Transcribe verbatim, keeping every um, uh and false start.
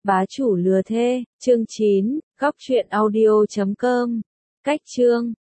Bá chủ lừa thê, chương chín, góc truyện audio chấm com. Cách chương